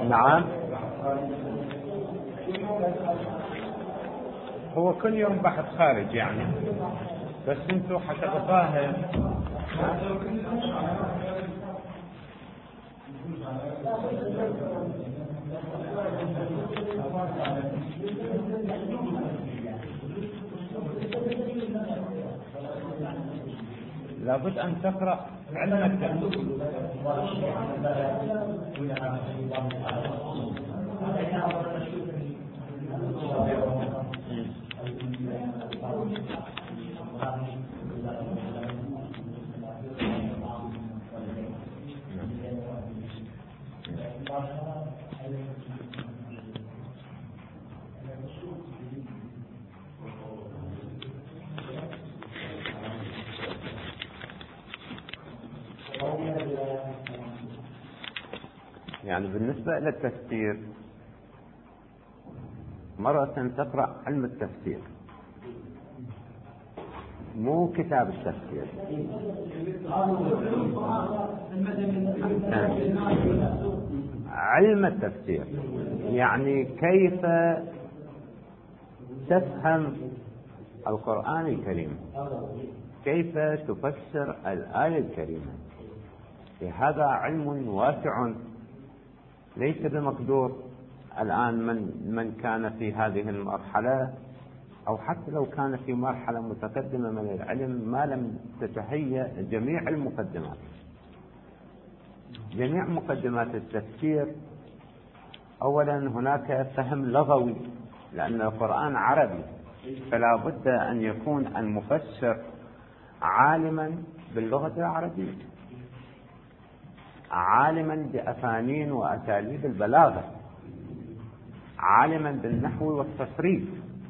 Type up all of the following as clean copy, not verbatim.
نعم، هو كل يوم بحث خارج يعني، بس انتو حسب الظاهر لابد أن تقرأ علم التفسير. يعني بالنسبة للتفسير مرة تقرأ علم التفسير، مو كتاب التفسير. علم التفسير يعني كيف تفهم القرآن الكريم، كيف تفسر الآية الكريمة. هذا علم واسع ليس بمقدور الآن من كان في هذه المرحلة، أو حتى لو كان في مرحلة متقدمة من العلم ما لم تتهيأ جميع المقدمات. جميع مقدمات التفسير، أولا هناك فهم لغوي، لأن القرآن عربي، فلا بد أن يكون المفسر عالما باللغة العربية، عالما بأفانين وأساليب البلاغة، عالما بالنحو والتصريف،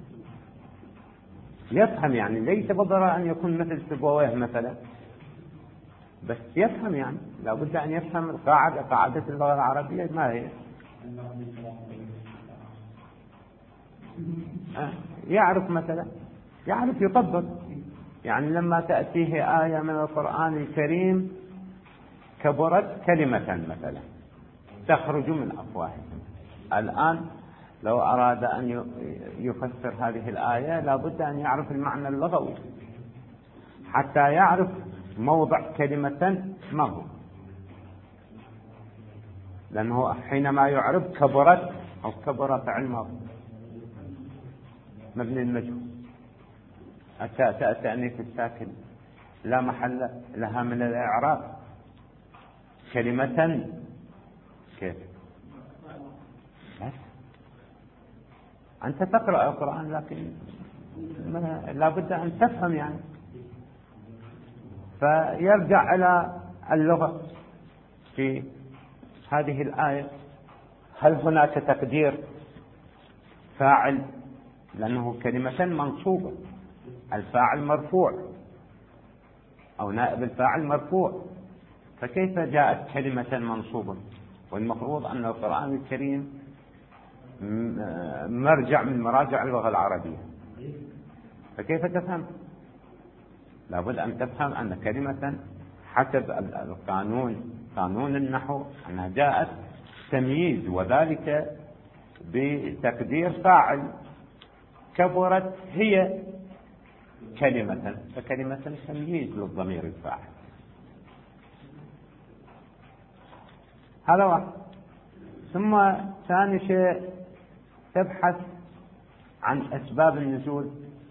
يفهم. يعني ليس بالضرورة أن يكون مثل سيبويه مثلا، بس يفهم. يعني لا بد أن يفهم القاعدة، قاعدة اللغة العربية ما هي، يعرف مثلا، يعرف يطبق. يعني لما تأتيه آية من القرآن الكريم كبرت كلمة مثلا تخرج من أفواههم، الآن لو أراد أن يفسر هذه الآية لابد أن يعرف المعنى اللغوي حتى يعرف موضع كلمة ما هو، لأنه حينما يعرف كبرت أو كبر فعل ماضي مبني المجهول، التأنيث الساكن لا محل لها من الإعراب، كلمة كيف؟ أنت تقرأ القرآن لكن لا بد أن تفهم يعني. فيرجع إلى اللغة في هذه الآية، هل هناك تقدير فاعل؟ لأنه كلمة منصوبة، الفاعل مرفوع أو نائب الفاعل مرفوع، فكيف جاءت كلمة منصوبة؟ والمفروض أن القرآن الكريم مرجع من مراجع اللغة العربية، فكيف تفهم؟ لابد أن تفهم أن كلمة حسب القانون، قانون النحو، أنها جاءت تمييز، وذلك بتقدير فاعل. كبرت هي كلمة، فكلمة تمييز للضمير الفاعل. هذا واحد. ثم ثاني شيء تبحث عن أسباب النزول،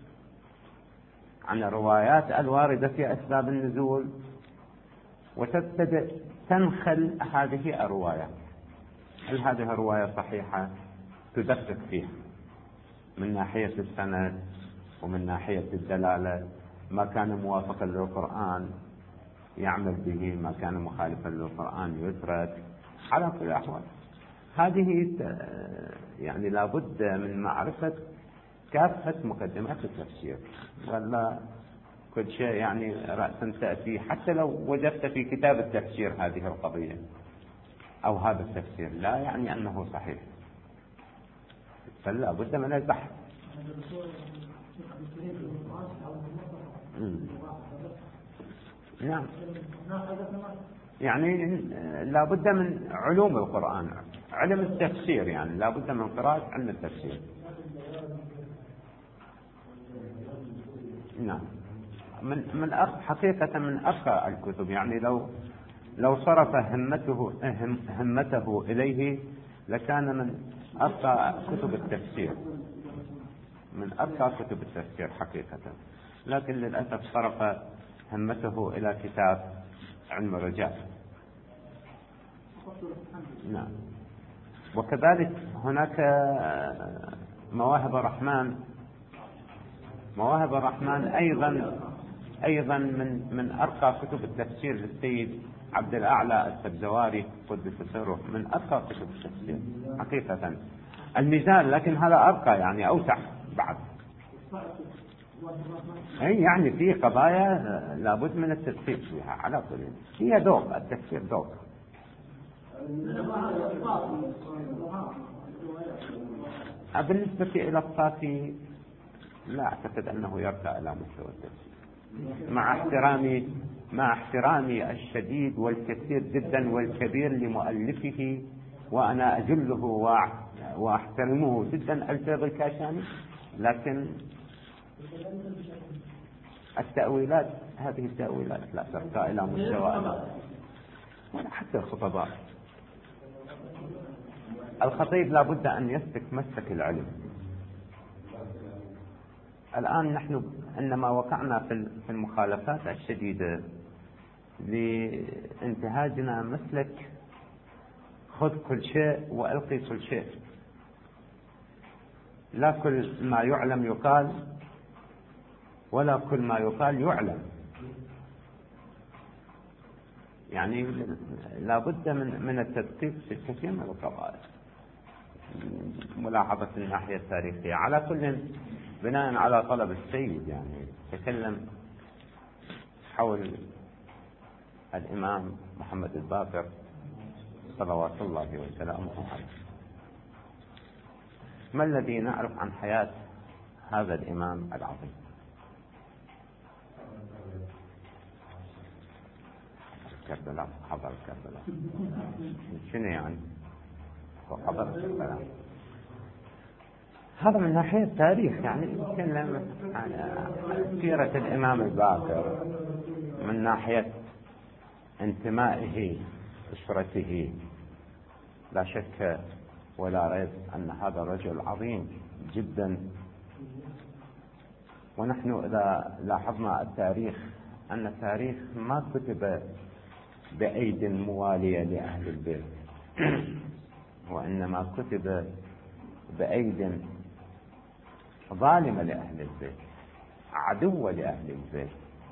عن الروايات الواردة في أسباب النزول، وتبتدئ تنخل هذه الروايات، هل هذه الرواية صحيحة؟ تدقق فيها من ناحية السند ومن ناحية الدلالة، ما كان موافقا للقرآن يعمل به، ما كان مخالفا للقرآن يترك. على كل الأحوال هذه يعني لابد من معرفة كافة مقدمات التفسير، ولا كل شيء يعني رأسا تأتي. حتى لو وجدت في كتاب التفسير هذه القضية أو هذا التفسير لا يعني أنه صحيح، فلا بد من البحث. نعم. يعني لا بد من علوم القرآن، علم التفسير، يعني لا بد من قراءة علم التفسير. نعم، من حقيقة من أرقى الكتب، يعني لو صرف همته إليه لكان من أرقى كتب التفسير، من أرقى كتب التفسير حقيقة، لكن للأسف صرف همته إلى كتاب علم الرجال. نعم. وكذلك هناك مواهب الرحمن أيضا من أرقى كتب التفسير للسيد عبد الأعلى السبزواري قدس سره، من أرقى كتب التفسير حقيقة. الميزان لكن هذا أرقى، يعني أوسع بعد. أي يعني في قضايا لابد من التدقيق فيها على كل، هي ذوق، التفسير ذوق. بالنسبة إلى الصافي لا أعتقد أنه يرقى إلى مستوى التفسير، مع احترامي الشديد والكثير جدا والكبير لمؤلفه، وأنا أجله وأحترمه جدا الفيض الكاشاني، لكن التأويلات، هذه التأويلات لا ترقى إلى مستوى، ولا حتى الخطباء. الخطيب لا بد أن يسلك مسلك العلم. الآن نحن إنما وقعنا في المخالفات الشديدة لانتهاجنا مسلك خذ كل شيء وألقي كل شيء، لا كل ما يعلم يقال، ولا كل ما يقال يعلم. يعني لا بد من التدقيق في الكثير من القضايا، ملاحظة الناحية التاريخية. على كل، بناء على طلب السيد، يعني تكلم حول الإمام محمد الباقر صلوات الله وسلامه عليه. ما الذي نعرف عن حياة هذا الإمام العظيم؟ كربلاء، حضر كربلاء، شنو يعني وحضر كربلاء؟ هذا من ناحية التاريخ، يعني نتكلم عن سيرة الإمام الباقر من ناحية انتمائه، أسرته. لا شك ولا ريب أن هذا رجل عظيم جدا. ونحن إذا لاحظنا التاريخ، أن التاريخ ما كتب بأيد موالية لأهل البيت، وإنما كتب بأيد ظالمة لأهل البيت، عدوة لأهل البيت،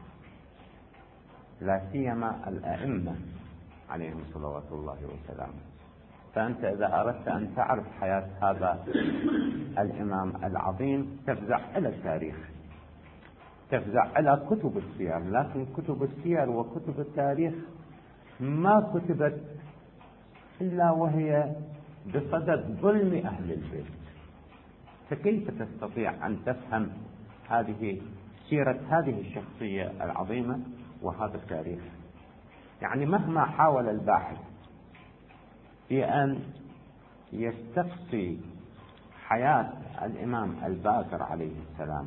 لا سيما الأئمة عليهم صلوات الله وسلامه. فأنت إذا أردت أن تعرف حياة هذا الإمام العظيم تفزع إلى التاريخ، تفزع إلى كتب السير. لكن كتب السير وكتب التاريخ ما كتبت إلا وهي بصدد ظلم أهل البيت. فكيف تستطيع أن تفهم هذه سيرة هذه الشخصية العظيمة وهذا التاريخ؟ يعني مهما حاول الباحث في أن يستقصي حياة الإمام الباقر عليه السلام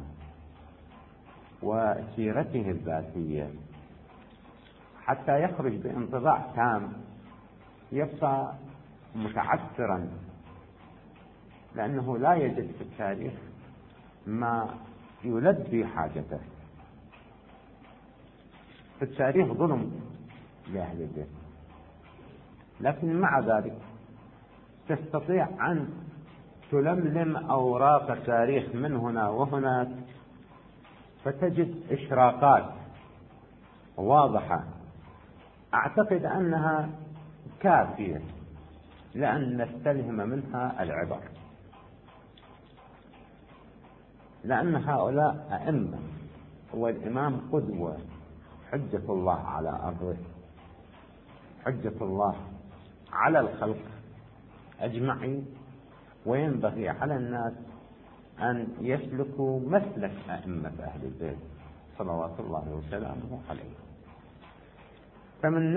وسيرته الذاتية حتى يخرج بانطباع تام، يبقى متعثرا، لأنه لا يجد في التاريخ ما يلبي حاجته. في التاريخ ظلم لأهل البيت، لكن مع ذلك تستطيع أن تلملم أوراق التاريخ من هنا وهناك، فتجد إشراقات واضحة أعتقد أنها كافية لأن نستلهم منها العبر، لأن هؤلاء أئمة، والإمام قدوة، حجة الله على أرضه، حجة الله على الخلق أجمعين. وينبغي على الناس أن يسلكوا مسلك أئمة أهل البيت صلوات الله وسلامه عليه. فمن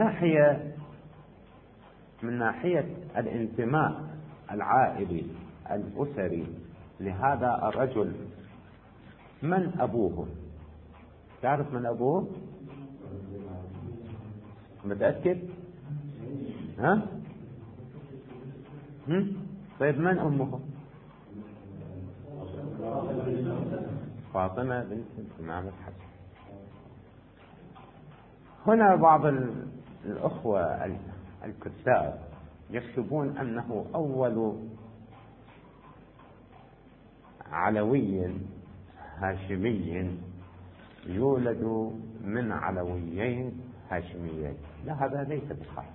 ناحية الانتماء العائلي الأسري لهذا الرجل، من أبوه؟ تعرف من أبوه؟ متأكد؟ ها؟ طيب من أمه؟ فاطمة بنت الإمام الحسن. هنا بعض الأخوة الكتاب يكتبون أنه أول علوي هاشمي يولد من علويين هاشميين. لا، هذا ليس بصحيح،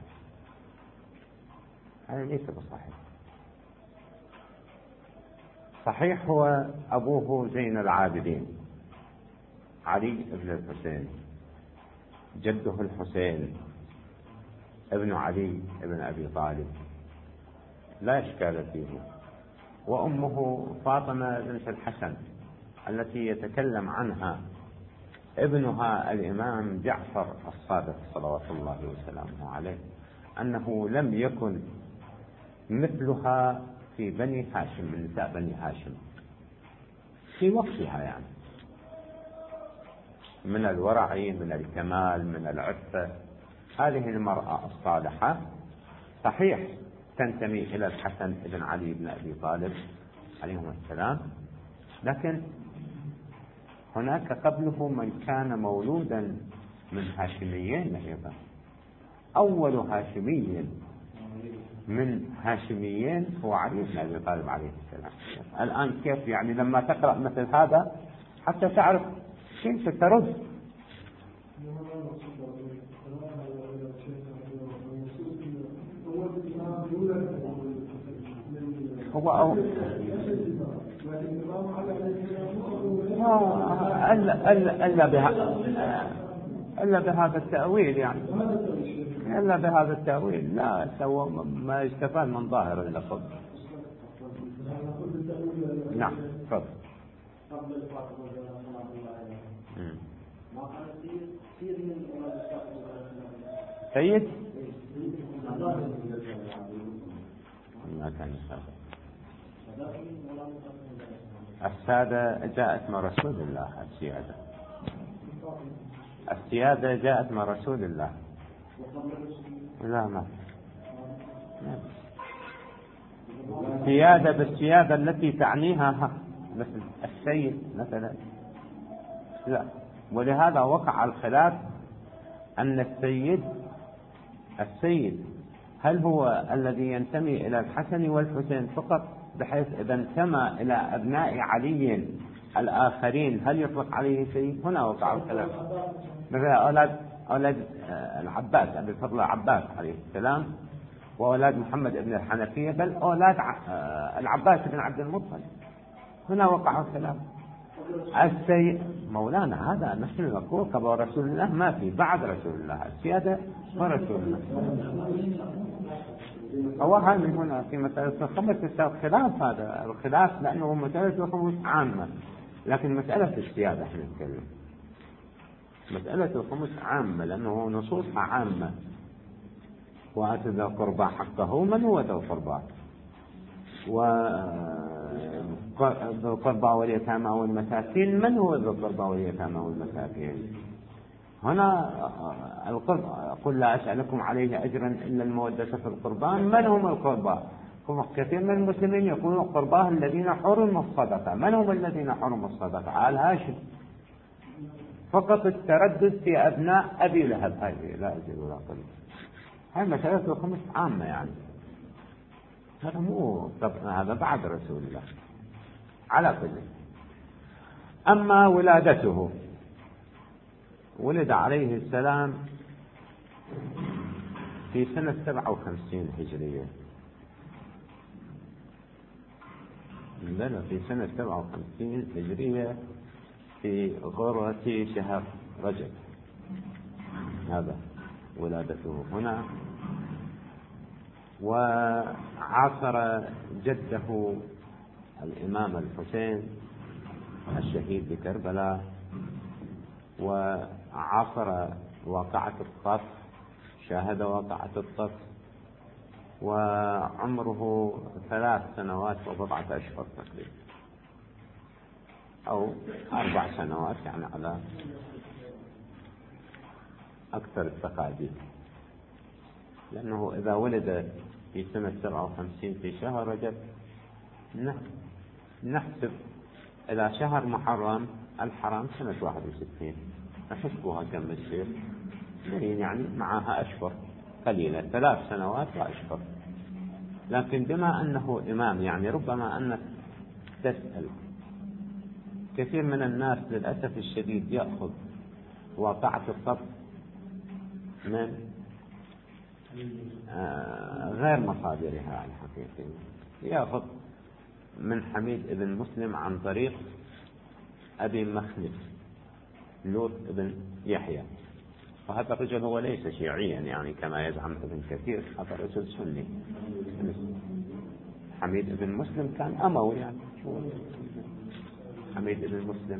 هذا ليس بصحيح. صحيح هو أبوه زين العابدين علي بن الحسين، جده الحسين ابن علي بن أبي طالب، لا إشكال فيه، وأمه فاطمة بنت الحسن التي يتكلم عنها ابنها الإمام جعفر الصادق صلوات الله وسلامه عليه أنه لم يكن مثلها في بني هاشم، من نساء بني هاشم في وقتها، يعني من الورع، من الكمال، من العفة. هذه المرأة الصالحة صحيح تنتمي إلى الحسن بن علي بن أبي طالب عليهم السلام، لكن هناك قبله من كان مولودا من هاشميين أيضا. أول هاشمي من هاشميين هو علي بن أبي طالب عليه السلام. الآن كيف يعني لما تقرأ مثل هذا حتى تعرف كيف ترد. هو إلا بهذا التأويل، يعني إلا بهذا التأويل لا سوى ما يستفاد من ظاهر اللفظ. نعم تفضل. سيد ما كان السادة جاءت مع رسول الله. السيادة جاءت مع رسول الله. لا، ما السيادة بالسيادة التي تعنيها مثل السيد مثلا، لا. ولهذا وقع الخلاف أن السيد هل هو الذي ينتمي إلى الحسن والحسين فقط، بحيث إذا انتمى إلى أبناء علي الآخرين هل يطلق عليه سيد؟ هنا وقع الخلاف. مثلا أولاد العباس أبي الفضل العباس عليه السلام، وأولاد محمد بن الحنفية، بل أولاد العباس بن عبد المطلب، هنا وقع الخلاف. السيد مولانا هذا نحن نقول قبل رسول الله ما في، بعد رسول الله السيادة ورسول الله. أوها من هنا في مسألة الخمس خلاف، هذا الخلاف لأنه مسألة الخمس عامة، لكن مسألة السيادة احنا نتكلم مسألة الخمس عامة لأنه نصوصها عامة. وآت ذا القربى حقه، من هو ذا القربى؟ وذو القربى واليتامى والمساكين، من هو ذو القربى واليتامى والمساكين؟ هنا قل لا أسألكم عليه أجرا إلا المودة في القربى، من هم القربى؟ كثير من المسلمين يقولون القربى الذين حرموا الصدقة. من هم الذين حرموا الصدقة؟ آل هاشم. فقط التردد في أبناء أبي لهب، هذه لا أجل ولا قل. هذه مسألة الخمس عامة، يعني هذا مو هذا بعد رسول الله على كل. أما ولادته، ولد عليه السلام في سنة 57 هجرية. في سنة 57 هجرية في غرة شهر رجب، هذا ولادته هنا. وعاصر جده الإمام الحسين الشهيد بكربلاء، وعاصر واقعة الصف شاهد واقعة الطف، وعمره 3 سنوات و4 أشهر تقريبا، أو 4 سنوات، يعني على أكثر التقادير، لأنه إذا ولد في سنة 57 في شهر رجب نحسب إلى شهر محرم الحرام سنة 61، نحسبها كم الشيء، يعني معها أشهر قليلة، 3 سنوات وأشهر. لكن بما أنه إمام، يعني ربما أنك تسأل كثير من الناس للأسف الشديد يأخذ واقعة الطب من غير مصادرها الحقيقية، يأخذ من حميد ابن مسلم عن طريق أبي مخلف لوط ابن يحيى، وهذا الرجل هو ليس شيعيا يعني كما يزعم ابن كثير، هذا الرجل سني. حميد ابن مسلم كان أموي، يعني حميد ابن مسلم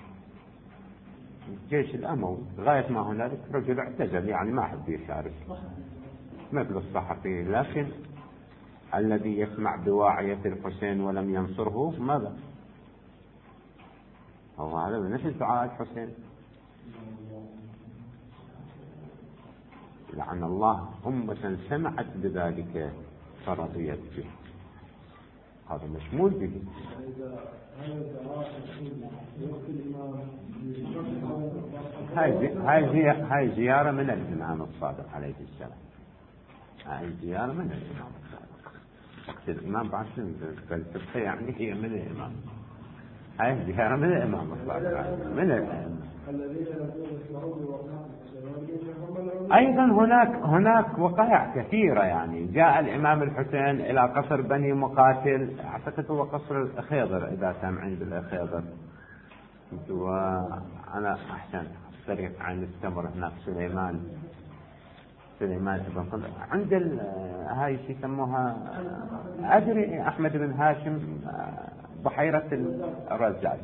الجيش الأموي، غاية ما هنالك رجل اعتزل، يعني ما حب يشارك مثل الصحفي. لكن الذي يسمع بواعية الحسين ولم ينصره ماذا؟ هو هذا مثل دعاء الحسين، لعن الله أمة سمعت بذلك فرضيت به، هذا مشمول به. هاي زيارة من الإمام الصادق عليه السلام، هاي زيارة من الإمام الصادق، وقت الإمام بعد فلسفة يعني هي من الإمام، هاي زيارة من الإمام الصادق من الإمام. أيضا هناك وقائع كثيرة، يعني جاء الإمام الحسين إلى قصر بني مقاتل، أعتقد هو قصر الأخيضر إذا سامعين بالأخيضر، وأنا أحسن طريق عن التمر هناك سليمان ابن قندر عند هاي شو يسموها أدري أحمد بن هاشم بحيرة الرزاز،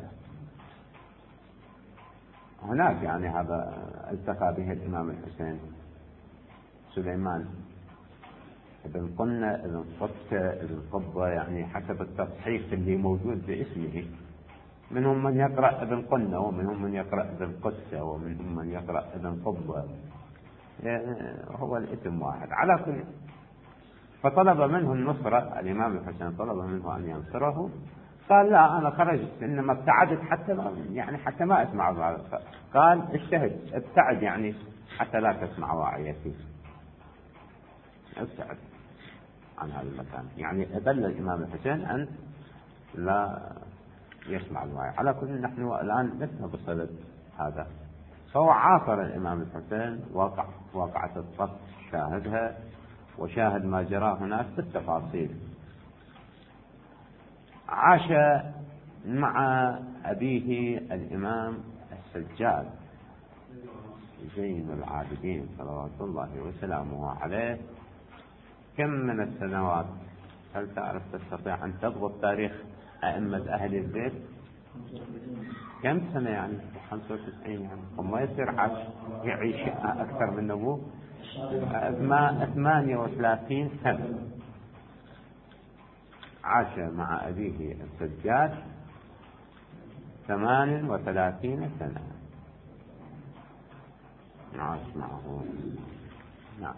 هناك يعني هذا التقى به الإمام الحسين سليمان ابن قنة ابن قتة ابن قبة، يعني حسب التصحيف اللي موجود باسمه، منهم من يقرأ ابن قنة، ومنهم من يقرأ ابن قتة، ومنهم من يقرأ ابن قبة، هو الاسم واحد على كل. فطلب منه النصرة، الإمام الحسين طلب منه أن ينصره، قال لا أنا خرجت، إنما ابتعدت حتى ما أسمع. قال اجتهد، ابتعد يعني حتى لا تسمع واعيتي، ابتعد عن هذا المكان، يعني أدل الإمام الحسين أن لا يسمع الواعي. على كل نحن الآن لسنا بصدد هذا. فهو عاصر الإمام الحسين، واقعة الصف شاهدها، وشاهد ما جرى هناك بالتفاصيل. عاش مع أبيه الإمام السجاد زين العابدين صلوات الله وسلامه عليه كم من السنوات؟ هل تستطيع أن تضبط تاريخ أئمة أهل البيت؟ كم سنة يعني؟ 95 يعني، وما يصير يعيش أكثر من أبوه 38 سنة عاش مع أبيه السجاد 38 سنة عاش معه. نعم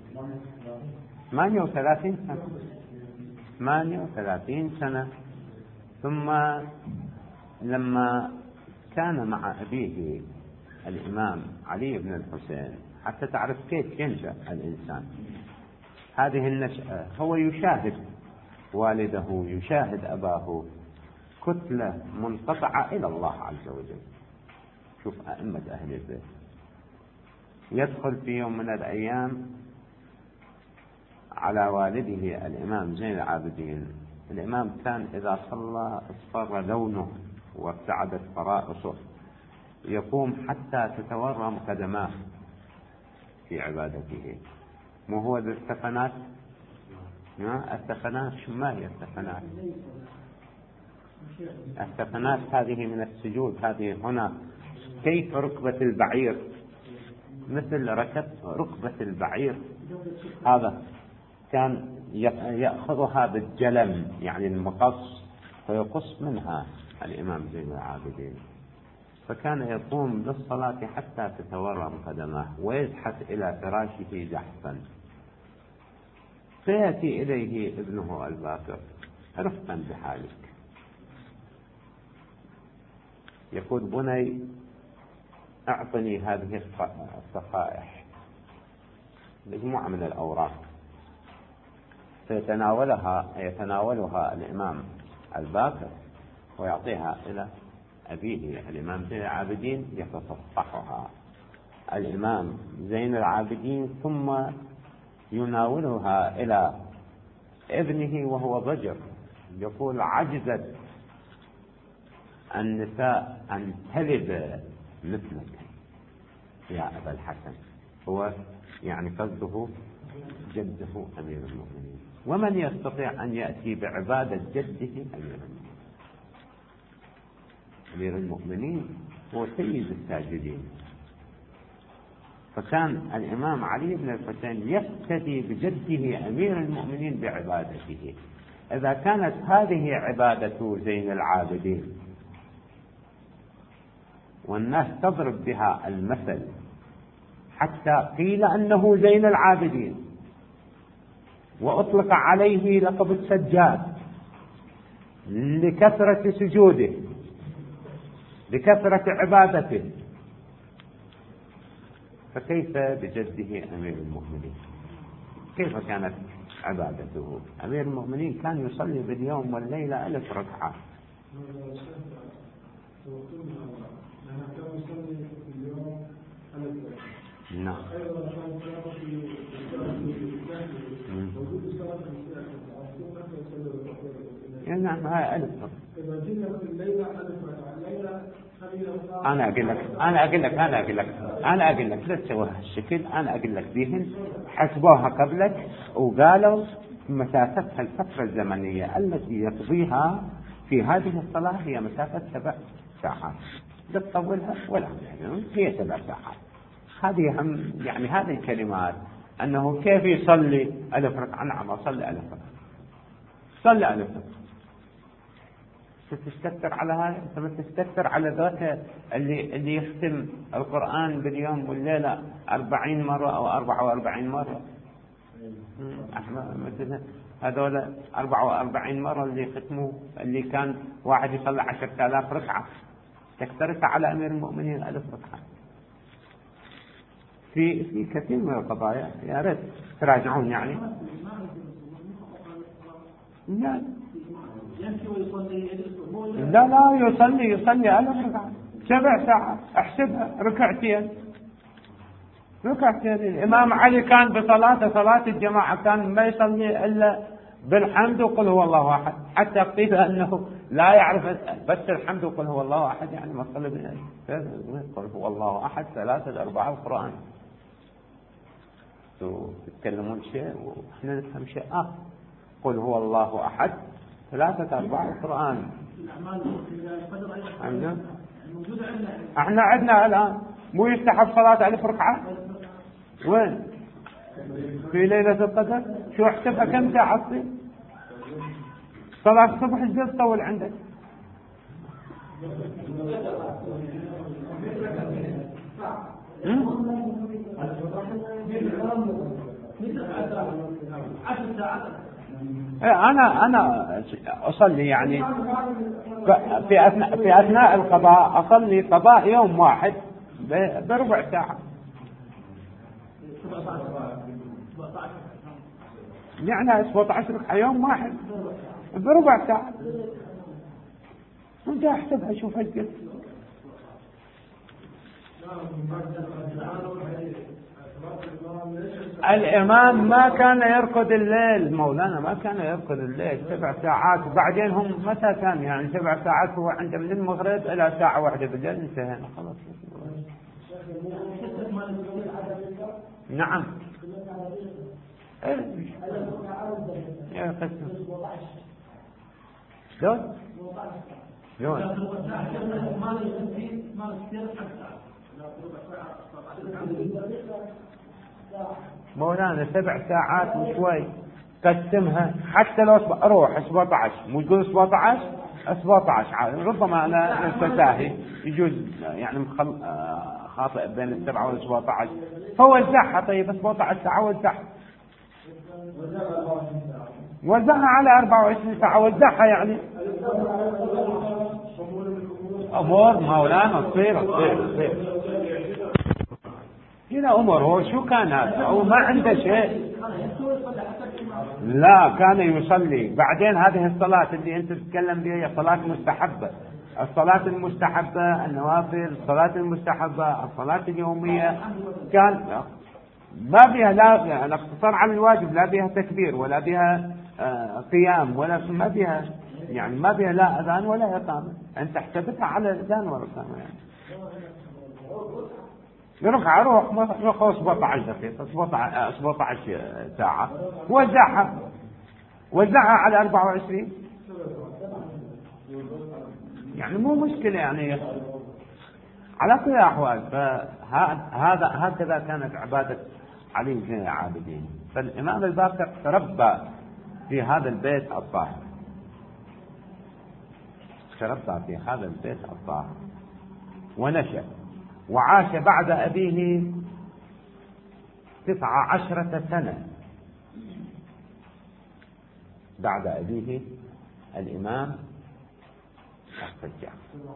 38 سنة 38 سنة. ثم لما كان مع أبيه الإمام علي بن الحسين، حتى تعرف كيف ينشأ الإنسان هذه النشأة، هو يشاهد والده، يشاهد أباه، كتلة منقطعة إلى الله عز وجل. شوف أئمة أهل البيت، يدخل في يوم من الأيام على والده الإمام زين العابدين. الإمام كان إذا صلى اصفر لونه وارتعدت فرائصه، يقوم حتى تتورم قدماه في عبادته. مو هو الثفنات؟ الثفنات شو ما هي الثفنات؟ الثفنات هذه من السجود، هذه هنا كيف ركبة البعير مثل ركبة البعير، هذا كان يأخذها بالجلم يعني المقص، فيقص منها الإمام زين العابدين. فكان يقوم للصلاة حتى تتورم قدماه ويزحف إلى فراشه زحفا، فيأتي إليه ابنه الباكر رفقا بحالك، يقول بني أعطني هذه الصفائح، مجموعة من الأوراق، فيتناولها الإمام الباكر ويعطيها إلى أبيه الإمام زين العابدين يتصفحها الإمام زين العابدين، ثم يناولها إلى ابنه وهو ضجر. يقول عجزت النساء أن تلد مثلك يا أبا الحسن، هو يعني قصده جده أمير المؤمنين، ومن يستطيع أن يأتي بعبادة جده أمير المؤمنين هو سيد الساجدين. فكان الإمام علي بن الحسين يقتدي بجده أمير المؤمنين بعبادته. إذا كانت هذه عبادة زين العابدين والناس تضرب بها المثل حتى قيل أنه زين العابدين وأطلق عليه لقب السجاد لكثرة سجوده لكثرة عبادته، فكيف بجده أمير المؤمنين؟ كيف كانت عبادته؟ أمير المؤمنين كان يصلي باليوم والليلة 1000 ركعة. نعم. نعم هاي 1000. أنا أقول لك لا تسويها هالشكل، أنا أقول لك بيهن حسبوها قبلك وقالوا مسافتها الفترة الزمنية التي يقضيها في هذه الصلاة هي مسافة 7 ساعات، لا تطولها ولا هي 7 ساعات. هذه هم يعني هذه الكلمات أنه كيف يصلي 1000 ركعة. نعم أصلي 1000 ركعة، صلي 1000 ركعة. تستكثر على هذا، أنت تستكثر على ذاك اللي يختم القرآن باليوم والليلة 40 مرة أو 44 مرة. مثلا هذول 44 مرة اللي ختموا، اللي كان واحد يصلي 10,000 ركعة، تكثرت على أمير المؤمنين 1000 ركعة. في كثير من القضايا يا ريت تراجعون يعني. لا يصلي 1000 ركعة 7 ساعات، احسبها ركعتين. الإمام علي كان صلاة الجماعة كان ما يصلي إلا بالحمد وقل هو الله أحد، حتى قيل أنه لا يعرف بس الحمد وقل هو الله أحد، يعني ما صلي قل هو الله أحد 3/4 القرآن. تتكلمون شيء وإحنا نفهم شيء آخر. قل هو الله أحد 3/4 القرآن. احنا عندنا الآن مو يستحب صلاة 1000 ركعة؟ وين؟ في ليلة القدر شو احسبها كم ساعة تصير؟ صلاة الصبح ايش تطول عندك؟ أنا أصلي يعني في أثناء القضاء أصلي قضاء يوم واحد بربع ساعة، يعني 17 ركعة يوم واحد بربع ساعة. أنت أحسبها شوف هالقد. الإمام ما كان يرقد الليل، مولانا ما كان يرقد الليل 7 ساعات، وبعدين هم متى كان يعني 7 ساعات هو عنده من المغرب إلى ساعة 1 بالليل انتهينا خلاص. نعم يا قسم شلون مولانا 7 ساعات وشوي قسمها، حتى لو روح 17، مو تقول 17 ربما أنا ساهي يجوز يعني خاطئ بين 7 و17، فوزعها. طيب 17 ساعة وزعها على 24 ساعة، وزعها يعني أمور مولانا تصير هنا أمور. هو شو كان هذا؟ هو ما عنده شيء، لا كان يصلي. بعدين هذه الصلاة اللي أنت تتكلم بها هي صلاة مستحبة. الصلاة المستحبة، النوافل، الصلاة المستحبة، الصلاة اليومية كان ما بها لا الاقتصار على الواجب، لا بها تكبير ولا بها قيام ولا ما بها، يعني ما بها لا أذان ولا إقامة. أنت احسبتها على الأذان والإقامة يعني. روح 17 دقيقة 17 ساعة وزعها على 24 يعني مو مشكلة يعني. على كل الأحوال هكذا كانت عبادة علي بن العابدين. فالإمام الباقر تربى في هذا البيت الطاهر، ونشأ وعاش بعد أبيه 19 سنة. بعد أبيه الإمام السجاد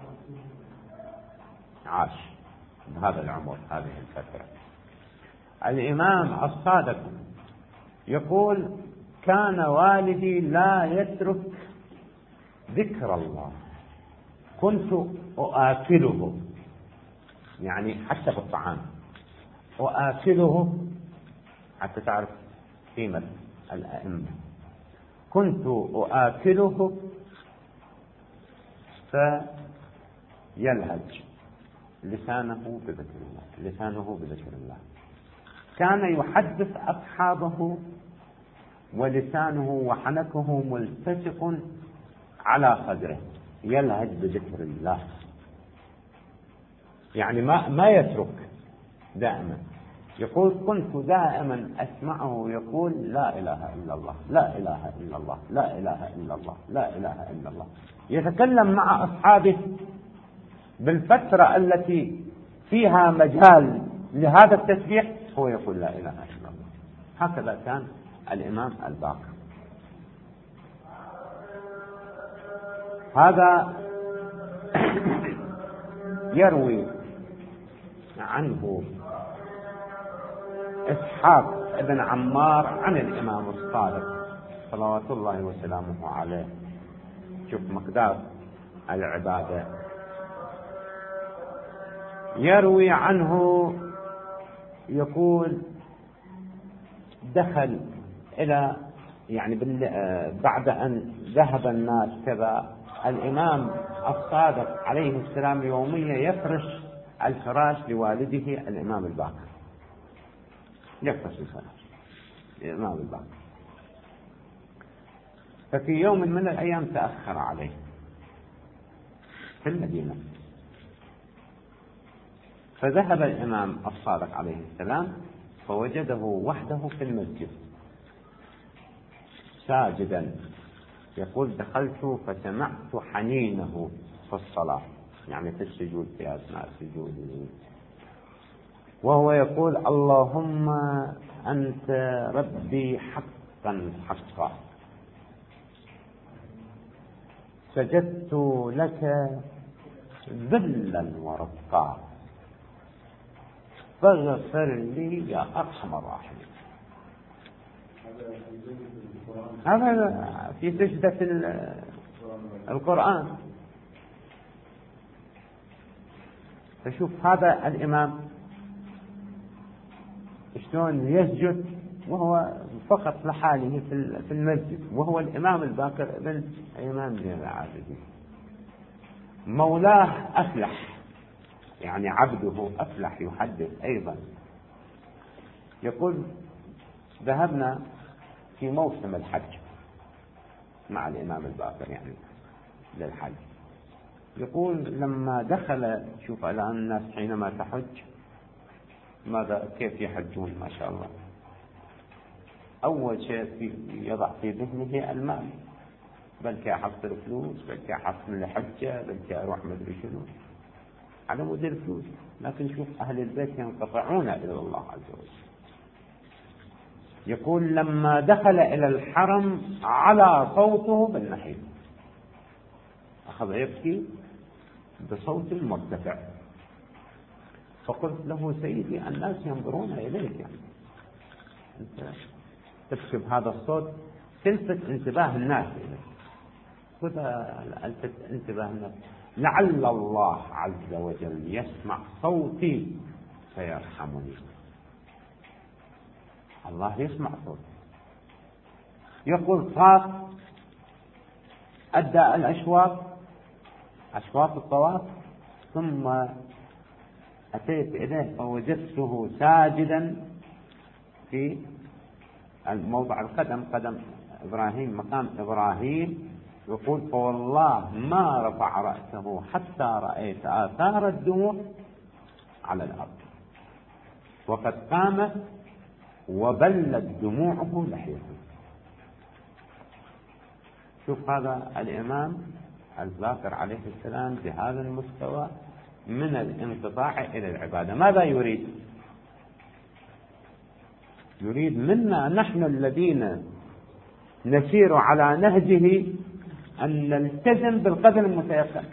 عاش بهذا العمر، هذه الفترة. الإمام الصادق يقول: كان والدي لا يترك ذكر الله، كنت أؤكله، يعني حتى بالطعام أؤكله، حتى تعرف قيمة الأئمة. كنت أؤكله فيلهج لسانه بذكر الله. كان يحدث أصحابه ولسانه وحنكه ملتصق على صدره، يلهج بذكر الله، يعني ما يترك دائما. يقول: كنت دائما أسمعه يقول: لا إله إلا الله، لا إله إلا الله، لا إله إلا الله، لا إله إلا الله. يتكلم مع أصحابه بالفترة التي فيها مجال لهذا التسبيح، هو يقول: لا إله إلا الله. هكذا كان الإمام الباقر. هذا يروي عنه إسحاق بن عمار عن الإمام الصادق صلوات الله وسلامه عليه. شوف مقدار العبادة. يروي عنه يقول: دخل إلى يعني بعد أن ذهب الناس كذا، الإمام الصادق عليه السلام يوميا يفرش الفراش لوالده الإمام الباقر، يفرش الفراش الإمام الباقر. ففي يوم من الأيام تأخر عليه في المدينة، فذهب الإمام الصادق عليه السلام فوجده وحده في المسجد ساجدا. يقول: دخلت فسمعت حنينه في الصلاة، يعني في السجود، في أثناء السجود، وهو يقول: اللهم أنت ربي حقا حقا، سجدت لك ذلا ورقا، فاغفر لي يا أرحم الراحمين. هذا في سجدة القرآن. فشوف هذا الإمام شلون يسجد وهو فقط لحاله في المسجد، وهو الإمام الباقر ابن الإمام زين العابدين. مولاه أفلح، يعني عبده أفلح يحدث أيضا. يقول: ذهبنا في موسم الحج مع الإمام الباقر يعني للحج، يقول لما دخل، شوف الآن الناس حينما تحج ماذا كيف يحجون ما شاء الله، أول شيء يضع في ذهنه المال، بلكي أحصل فلوس، بلكي أحصل الحجة، بلكي أروح مدري شنو، على مود الفلوس. لكن شوف أهل البيت ينقطعون إلى الله عز وجل. يقول لما دخل إلى الحرم على صوته بالنحيب، أخذ يبكي بصوت مرتفع. فقلت له سيدي الناس ينظرون إليك، يعني أنت تبكي بهذا الصوت تلفت انتباه الناس إليك. قلت ألفت انتباه الناس، لعل الله عز وجل يسمع صوتي فيرحمني. الله يسمع صوتي. يقول طاف، أدى الأشواط، أشواط الطواف، ثم أتيت إليه فوجدته ساجدا في موضع القدم، قدم إبراهيم، مقام إبراهيم. يقول فوالله ما رفع رأسه حتى رأيت آثار الدموع على الأرض، وقد قام وبلت دموعه لحيته. شوف هذا الإمام الباقر عليه السلام بهذا المستوى من الانقطاع إلى العبادة. ماذا يريد؟ يريد منا نحن الذين نسير على نهجه أن نلتزم بالقدر المتيقن،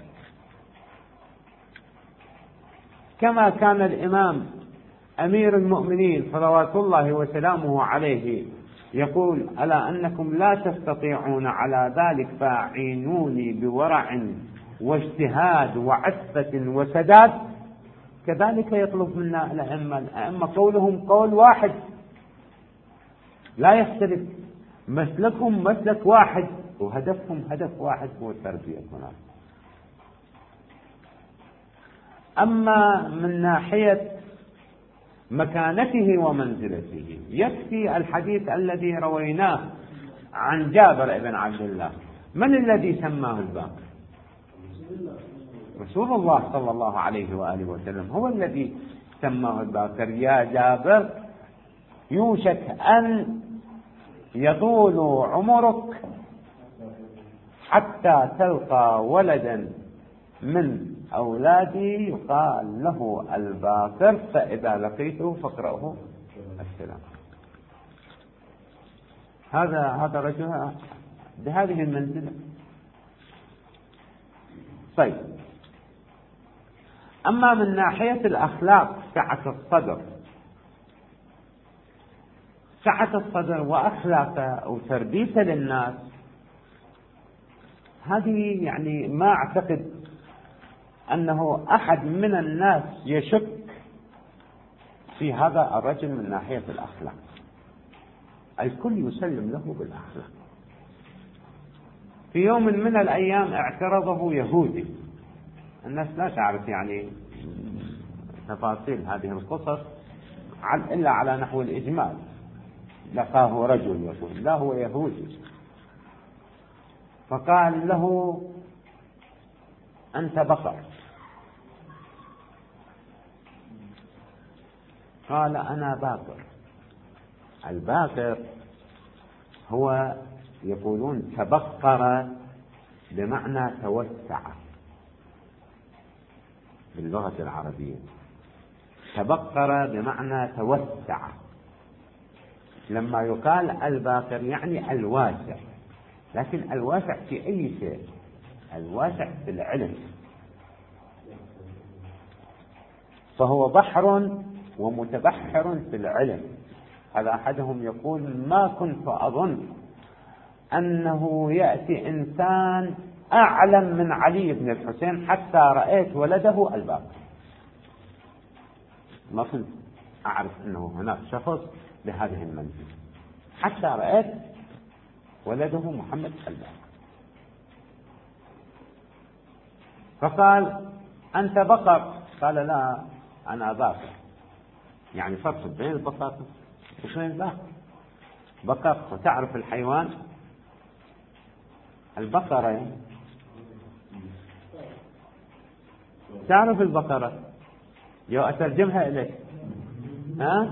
كما كان الإمام أمير المؤمنين صلوات الله وسلامه عليه يقول ألا أنكم لا تستطيعون على ذلك فاعينوني بورع واجتهاد وعفة وسداد. كذلك يطلب منا الأئمة قولهم قول واحد لا يختلف، مسلكهم مسلك واحد، وهدفهم هدف واحد هو التربية هناك. أما من ناحية مكانته ومنزلته يكفي الحديث الذي رويناه عن جابر بن عبد الله. من الذي سماه الباقر؟ رسول الله صلى الله عليه وآله وسلم هو الذي سماه الباقر. يا جابر يوشك أن يطول عمرك حتى تلقى ولدا من أولادي يقال له الباقر، فإذا لقيته فاقرأه السلام. هذا رجل بهذه المنزلة. طيب، أما من ناحية الأخلاق سعة الصدر، سعة الصدر وأخلاقه وتربيته للناس، هذه يعني ما أعتقد أنه أحد من الناس يشك في هذا الرجل من ناحية الأخلاق. الكل يسلم له بالأخلاق. في يوم من الأيام اعترضه يهودي، الناس لا تعرف يعني تفاصيل هذه القصص إلا على نحو الإجمال. لقاه رجل يقول لا هو يهودي، فقال له أنت بقر. قال أنا باقر. الباقر هو يقولون تبقر بمعنى توسع باللغة العربية، تبقر بمعنى توسع. لما يقال الباقر يعني الواسع، لكن الواسع في أي شيء؟ الواسع في العلم. فهو بحر ومتبحر في العلم. هذا أحدهم يقول ما كنت أظن أنه يأتي إنسان أعلم من علي بن الحسين حتى رأيت ولده الباقر. ما كنت أعرف أنه هناك شخص بهذه المنزلة حتى رأيت ولده محمد الباقر. فقال أنت بقر؟ قال لا أنا باقر. يعني فرق بين البقر وبين الباقر. بقر وتعرف تعرف البقرة؟ يو أترجمها إليك. ها؟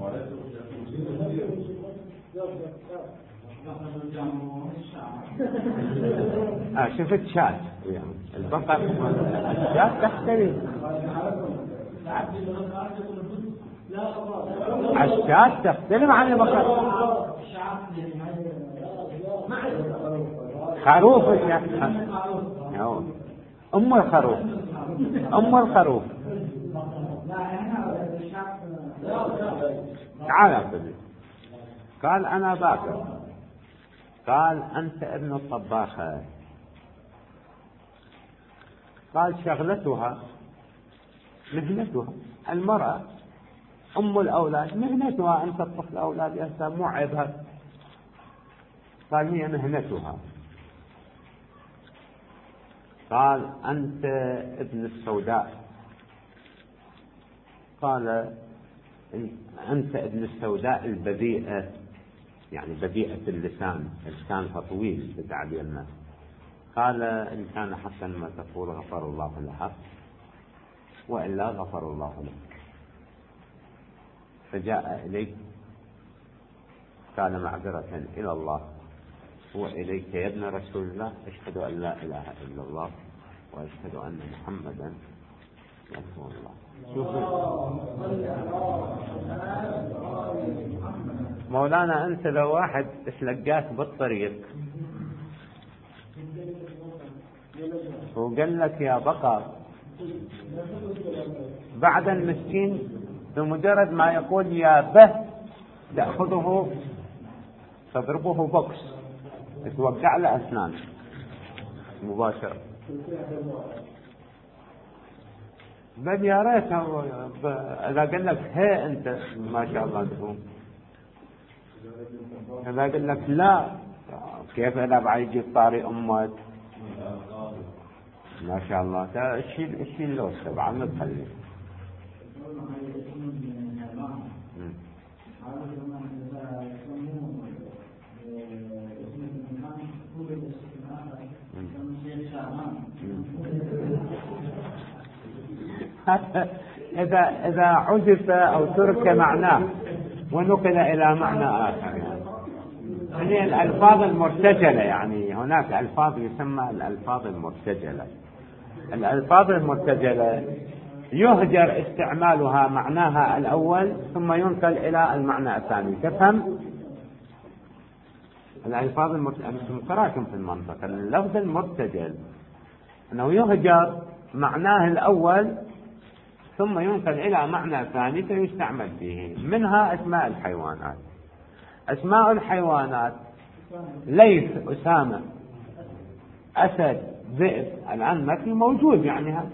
شفت شات البقر. الشات تختلف. الشات تختلف عن البقر. خروف أم الخروف. أم الخروف. تعال قال أنا باكر. قال أنت ابن الطباخة. قال شغلتها مهنتها. المرأة أم الأولاد مهنتها أن تطبخ الأولاد، مو عيبها. قال هي مهنتها. قال أنت ابن السوداء. قال أنت ابن السوداء البذيئة، يعني بذيئة اللسان، لسانها طويل بتعبيرنا. قال إن كان حقا ما تقول غفر الله لها، وإلا غفر الله لك. فجاء إليه قال معذرة إلى الله وإليك يا ابن رسول الله، أشهد أن لا إله إلا الله وأشهد أن محمدا رسول الله. مولانا أنت لو واحد تلقاك بالطريق وقال لك يا بقر، بعد المسكين بمجرد ما يقول يا به تأخذه تضربه بوكس، توقع له أسنان مباشرة. بل يا ريت إذا قال لك هي أنت ما شاء الله تقوم. إذا قال لك لا، كيف إذا بعد يجي طاري أمك ما شاء الله الشيء لو سبعة ما تخلي. إذا عزف أو ترك معناه ونقل إلى معنى آخر، يعني الألفاظ المرتجلة، يعني هناك ألفاظ يسمى الألفاظ المرتجلة. الألفاظ المرتجلة يهجر استعمالها معناها الأول ثم ينقل إلى المعنى الثاني. تفهم؟ الألفاظ المتراكم في المنطق. اللفظ المرتجل أنه يهجر معناه الأول ثم ينقل إلى معنى ثاني فيستعمل فيه. منها أسماء الحيوانات. أسماء الحيوانات ليث، أسامة، أسد، ذئب. الآن ما في موجود، يعني هذا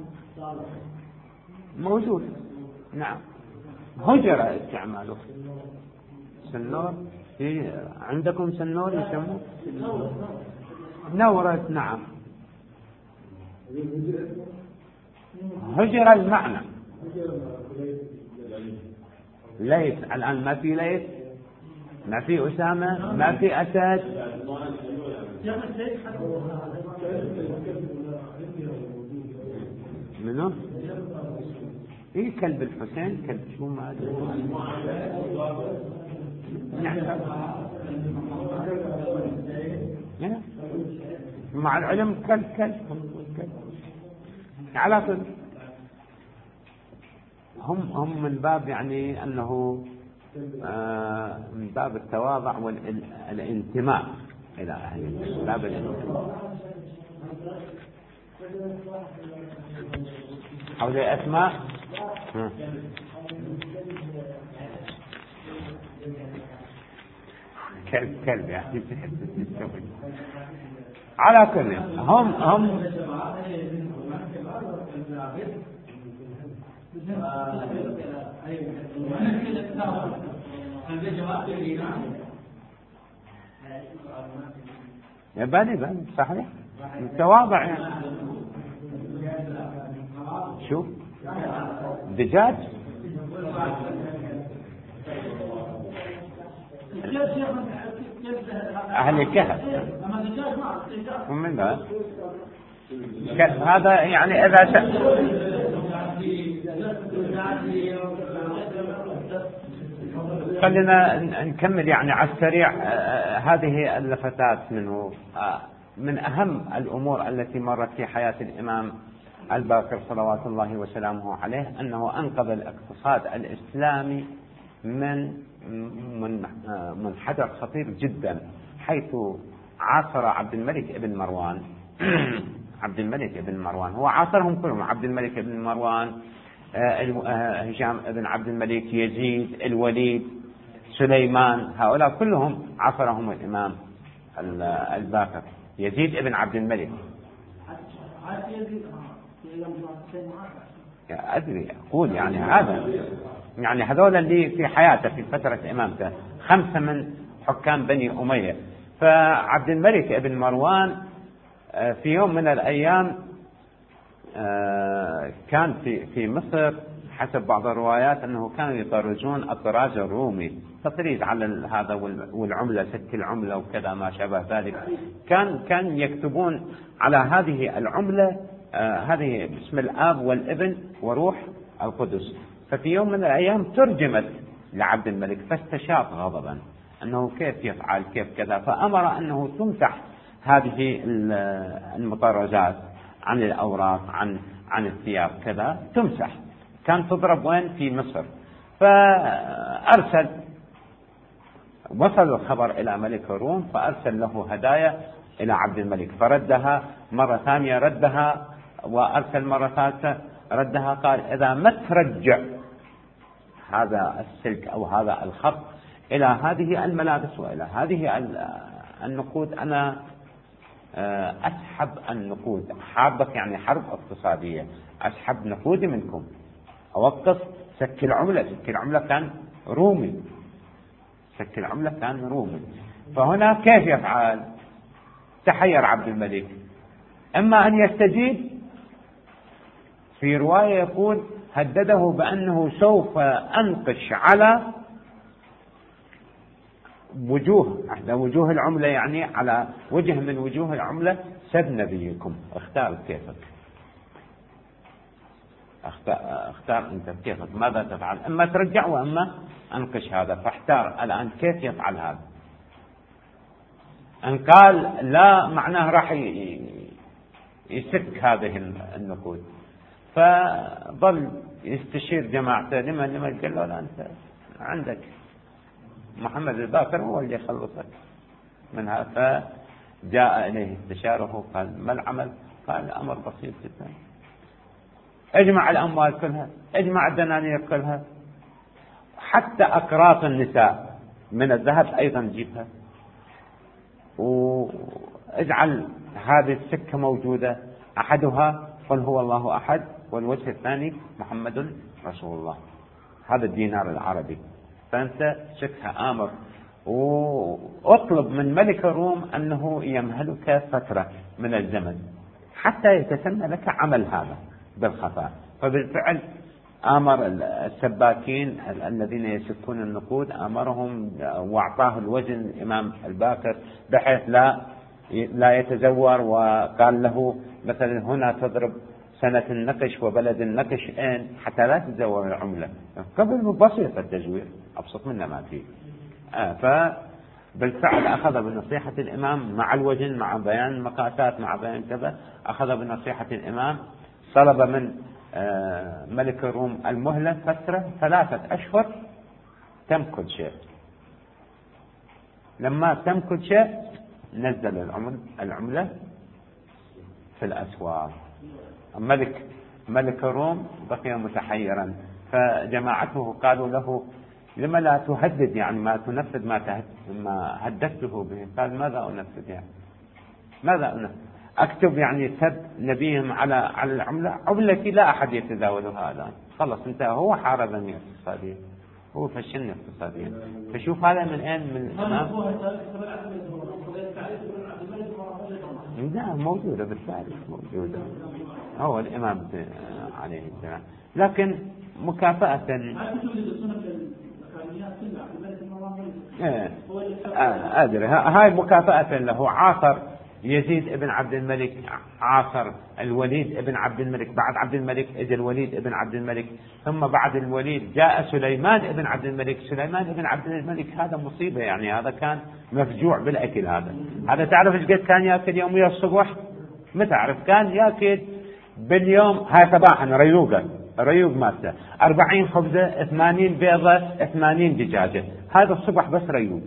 موجود. نعم، هجر استعماله. سنور، في عندكم سنور يسموه نورة. نعم، هجر المعنى. ليث الآن ما في ليث، ما في أسامة، ما في أسد. منو؟ إيه كلب الحسين، كلب شو ما أدري. مع العلم كلب على طول. هم من باب يعني أنه من باب التواضع والانتماء إلى أهل باب الانتماء. حول أسماء كلب يعني على كل. هم بني صحيح، التواضع يعني. شوف دجاج أهل الكهف ومن ذا هذا يعني إذا خلينا نكمل يعني على السريع هذه اللفتات منه. من أهم الأمور التي مرت في حياة الإمام الباقر صلوات الله وسلامه عليه أنه أنقذ الاقتصاد الإسلامي من منحدر خطير جدا، حيث عاصر عبد الملك ابن مروان عبد الملك ابن مروان هو عاصرهم كلهم، عبد الملك ابن مروان، هشام ابن عبد الملك، يزيد، الوليد، سليمان، هؤلاء كلهم عاصرهم الإمام الباقر. يزيد ابن عبد الملك أدري أقول يعني هذا يعني هذول اللي في حياته في فترة إمامته 5 من حكام بني أمية. فعبد الملك ابن مروان في يوم من الأيام كان في مصر حسب بعض الروايات أنه كانوا يطرزون الطراز الرومي، تطريز على هذا والعملة، سك العملة وكذا ما شابه ذلك. كان يكتبون على هذه العملة هذه باسم الآب والابن وروح القدس. ففي يوم من الأيام ترجمت لعبد الملك فاستشاف غضبا أنه كيف يفعل كيف كذا، فأمر أنه تمسح هذه المطرزات عن الأوراق عن الثياب كذا تمسح. كان تضرب وين؟ في مصر. فأرسل، وصل الخبر إلى ملك الروم فأرسل له هدايا إلى عبد الملك، فردها مرة ثانية، ردها وأرسل مرة ثالثة ردها. قال إذا ما ترجع هذا السلك أو هذا الخط إلى هذه الملابس وإلى هذه النقود أنا أسحب النقود. حابك يعني حرب اقتصادية، أسحب نقودي منكم، أوقف سك العملة. سك العملة كان رومي، سك العملة كان رومي. فهنا كيف يفعل؟ تحير عبد الملك، إما أن يستجيب، في رواية يقول هدده بأنه سوف أنقش على إحدى وجوه العملة، يعني على وجه من وجوه العملة سب نبيكم، اختار كيفك، اختار أنت كيفك ماذا تفعل، إما ترجع وإما أنقش هذا. فاحتار الآن كيف يفعل هذا. إن قال لا معناه راح يسك هذه النقود، فظل يستشير جماعته. لما قال له لا، أنت عندك محمد الباقر هو اللي يخلصك منها. فجاء إليه استشاره، قال ما العمل؟ قال الأمر بسيط جدا، اجمع الأموال كلها، اجمع الدنانير كلها، حتى أقراط النساء من الذهب أيضا جيبها، واجعل هذه السكة موجودة، أحدها قل هو الله أحد، والوجه الثاني محمد رسول الله، هذا الدينار العربي. فأنت سكها آمر، وأطلب من ملك الروم أنه يمهلك فترة من الزمن حتى يتسنى لك عمل هذا بالخفاء. فبالفعل آمر السباكين الذين يسكون النقود، آمرهم وأعطاه الوزن الإمام الباقر بحيث لا يتزور. وقال له مثلا هنا تضرب سنة النقش وبلد النقش إن، حتى لا تتزور العملة. قبل بسيط التزوير، أبسط منه ما فيه. فبالفعل أخذ بنصيحة الإمام مع الوزن، مع بيان المقاسات، مع بيان كذا، أخذ بنصيحة الإمام. طلب من ملك الروم المهلة فترة 3 أشهر تم كل شيء. لما تم كل شيء نزل العملة في الأسواق. ملك الروم بقي متحيرا، فجماعته قالوا له لما لا تهدد، يعني ما تنفذ ما هددته به. قال ماذا أنفذ؟ يعني ماذا أنفذ؟ أكتب يعني سب نبيهم على العملة؟ عملتي لا أحد يتداولها الآن، خلص انتهى. هو حاربني اقتصاديا، هو فشلني اقتصاديا. فشوف هذا من أين؟ من الإمام. لا موجودة بالفعل، موجودة، هو الإمام عليه السلام. لكن مكافأة أدري هاي مكافأة له، عاصر يزيد ابن عبد الملك عاصر الوليد ابن عبد الملك، بعد عبد الملك اجى الوليد ابن عبد الملك، ثم بعد الوليد جاء سليمان ابن عبد الملك. سليمان ابن عبد الملك هذا مصيبة، يعني هذا كان مفجوع بالأكل. هذا تعرف ايش قد كان يأكل يوميا الصبح؟ ما تعرف، كان يأكل باليوم هاي صباحا ريوق مالته 40 خبزة 80 بيضة 80 دجاجة، هذا الصبح بس ريوق.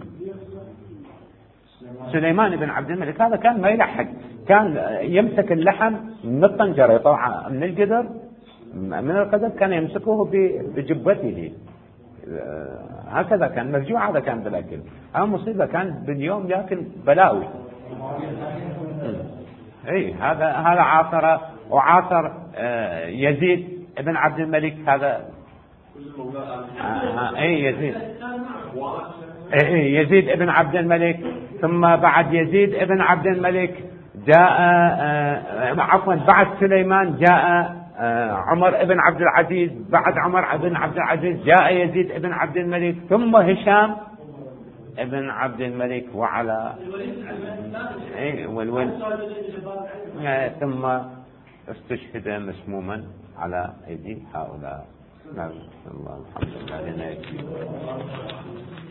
سليمان بن عبد الملك هذا كان ما يلحق، كان يمسك اللحم من الطنجرة يطلعه من القدر، من القدر كان يمسكه بجبته، هكذا كان مرجوع. هذا كان بالأكل، هذا مصيبة، كان باليوم يأكل بلاوي. اي هذا عاصر، وعاصر يزيد ابن عبد الملك هذا. يزيد ابن عبد الملك، ثم بعد يزيد ابن عبد الملك جاء عفوا بعد سليمان جاء عمر ابن عبد العزيز، بعد عمر ابن عبد العزيز جاء يزيد ابن عبد الملك، ثم هشام ابن عبد الملك، وعلى والولد ثم استشهد مسموما على أيدي هؤلاء. نعم الله الحمد لله.